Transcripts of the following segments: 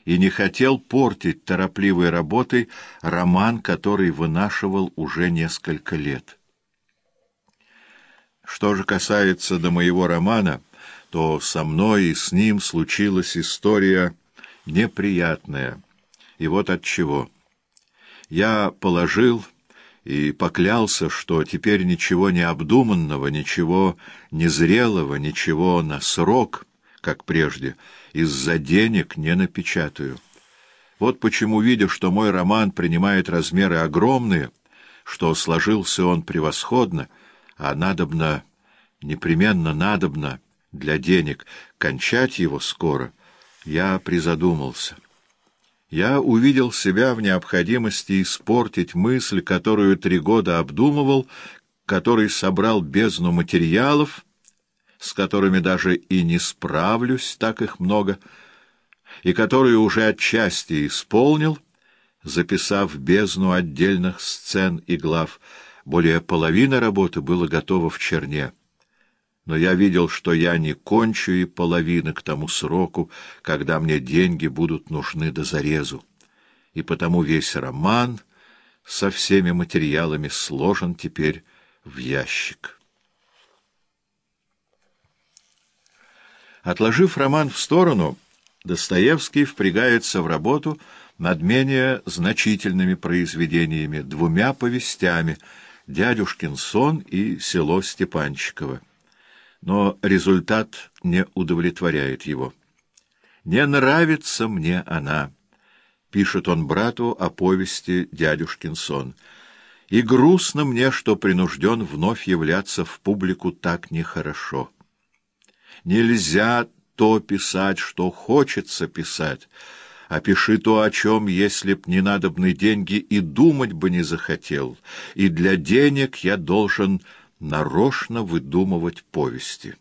и не хотел портить торопливой работой роман, который вынашивал уже несколько лет. Что же касается до моего романа, то со мной и с ним случилась история неприятная. И вот отчего. Я положил и поклялся, что теперь ничего необдуманного, ничего незрелого, ничего на срок, как прежде, из-за денег не напечатаю. Вот почему, видя, что мой роман принимает размеры огромные, что сложился он превосходно, а надобно, непременно надобно для денег кончать его скоро, я призадумался. Я увидел себя в необходимости испортить мысль, которую 3 года обдумывал, который собрал бездну материалов, с которыми даже и не справлюсь, так их много, и которую уже отчасти исполнил, записав бездну отдельных сцен и глав. Более половины работы было готово в черне. Но я видел, что я не кончу и половины к тому сроку, когда мне деньги будут нужны до зарезу. И потому весь роман со всеми материалами сложен теперь в ящик. Отложив роман в сторону, Достоевский впрягается в работу над менее значительными произведениями, 2 повестями «Дядюшкин сон» и «Село Степанчиково». Но результат не удовлетворяет его. «Не нравится мне она», — пишет он брату о повести «Дядюшкин сон», — «и грустно мне, что принужден вновь являться в публику так нехорошо. Нельзя то писать, что хочется писать, а пиши то, о чем, если б не надобны деньги, и думать бы не захотел, и для денег я должен нарочно выдумывать повести».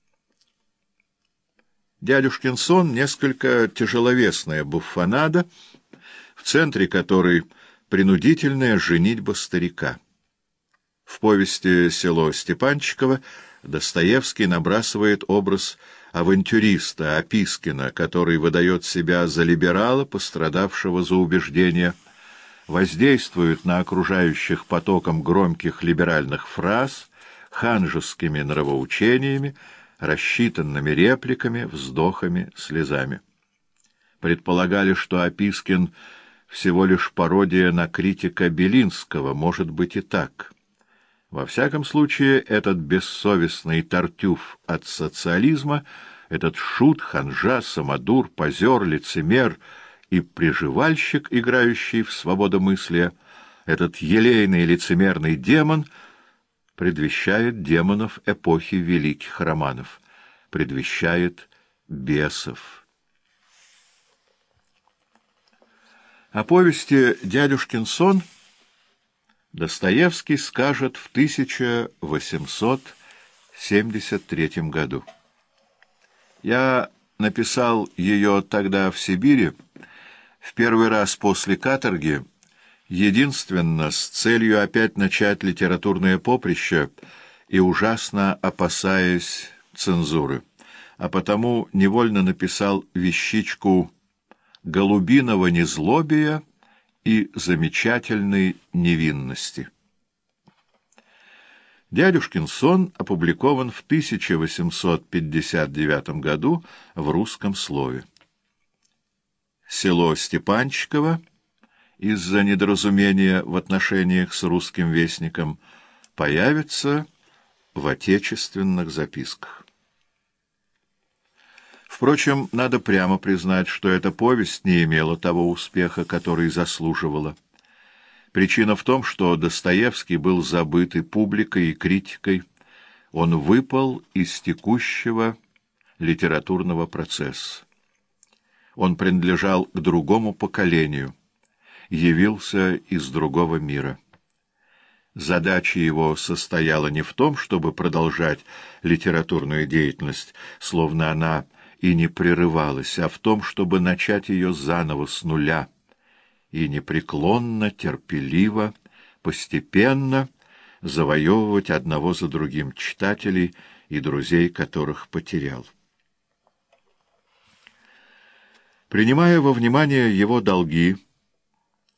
«Дядюшкин сон» — несколько тяжеловесная буффонада, в центре которой принудительная женитьба старика. В повести «Село Степанчиково» Достоевский набрасывает образ авантюриста Опискина, который выдает себя за либерала, пострадавшего за убеждения, воздействует на окружающих потоком громких либеральных фраз, ханжескими нравоучениями, рассчитанными репликами, вздохами, слезами. Предполагали, что Опискин всего лишь пародия на критика Белинского, может быть и так. Во всяком случае, этот бессовестный Тартюф от социализма, этот шут, ханжа, самодур, позер, лицемер и приживальщик, играющий в свободомыслие, этот елейный лицемерный демон предвещает демонов эпохи великих романов, предвещает бесов. О повести «Дядюшкин сон» Достоевский скажет в 1873 году. «Я написал ее тогда в Сибири, в первый раз после каторги, единственно с целью опять начать литературное поприще и ужасно опасаясь цензуры, а потому невольно написал вещичку голубиного незлобия и замечательной невинности». «Дядюшкин сон» опубликован в 1859 году в «Русском слове». «Село Степанчиково» из-за недоразумения в отношениях с «Русским вестником» появится в отечественных записках. Впрочем, надо прямо признать, что эта повесть не имела того успеха, который заслуживала. Причина в том, что Достоевский был забыт и публикой, и критикой. Он выпал из текущего литературного процесса. Он принадлежал к другому поколению, явился из другого мира. Задача его состояла не в том, чтобы продолжать литературную деятельность, словно она и не прерывалась, а в том, чтобы начать ее заново с нуля и непреклонно, терпеливо, постепенно завоевывать одного за другим читателей и друзей, которых потерял. Принимая во внимание его долги,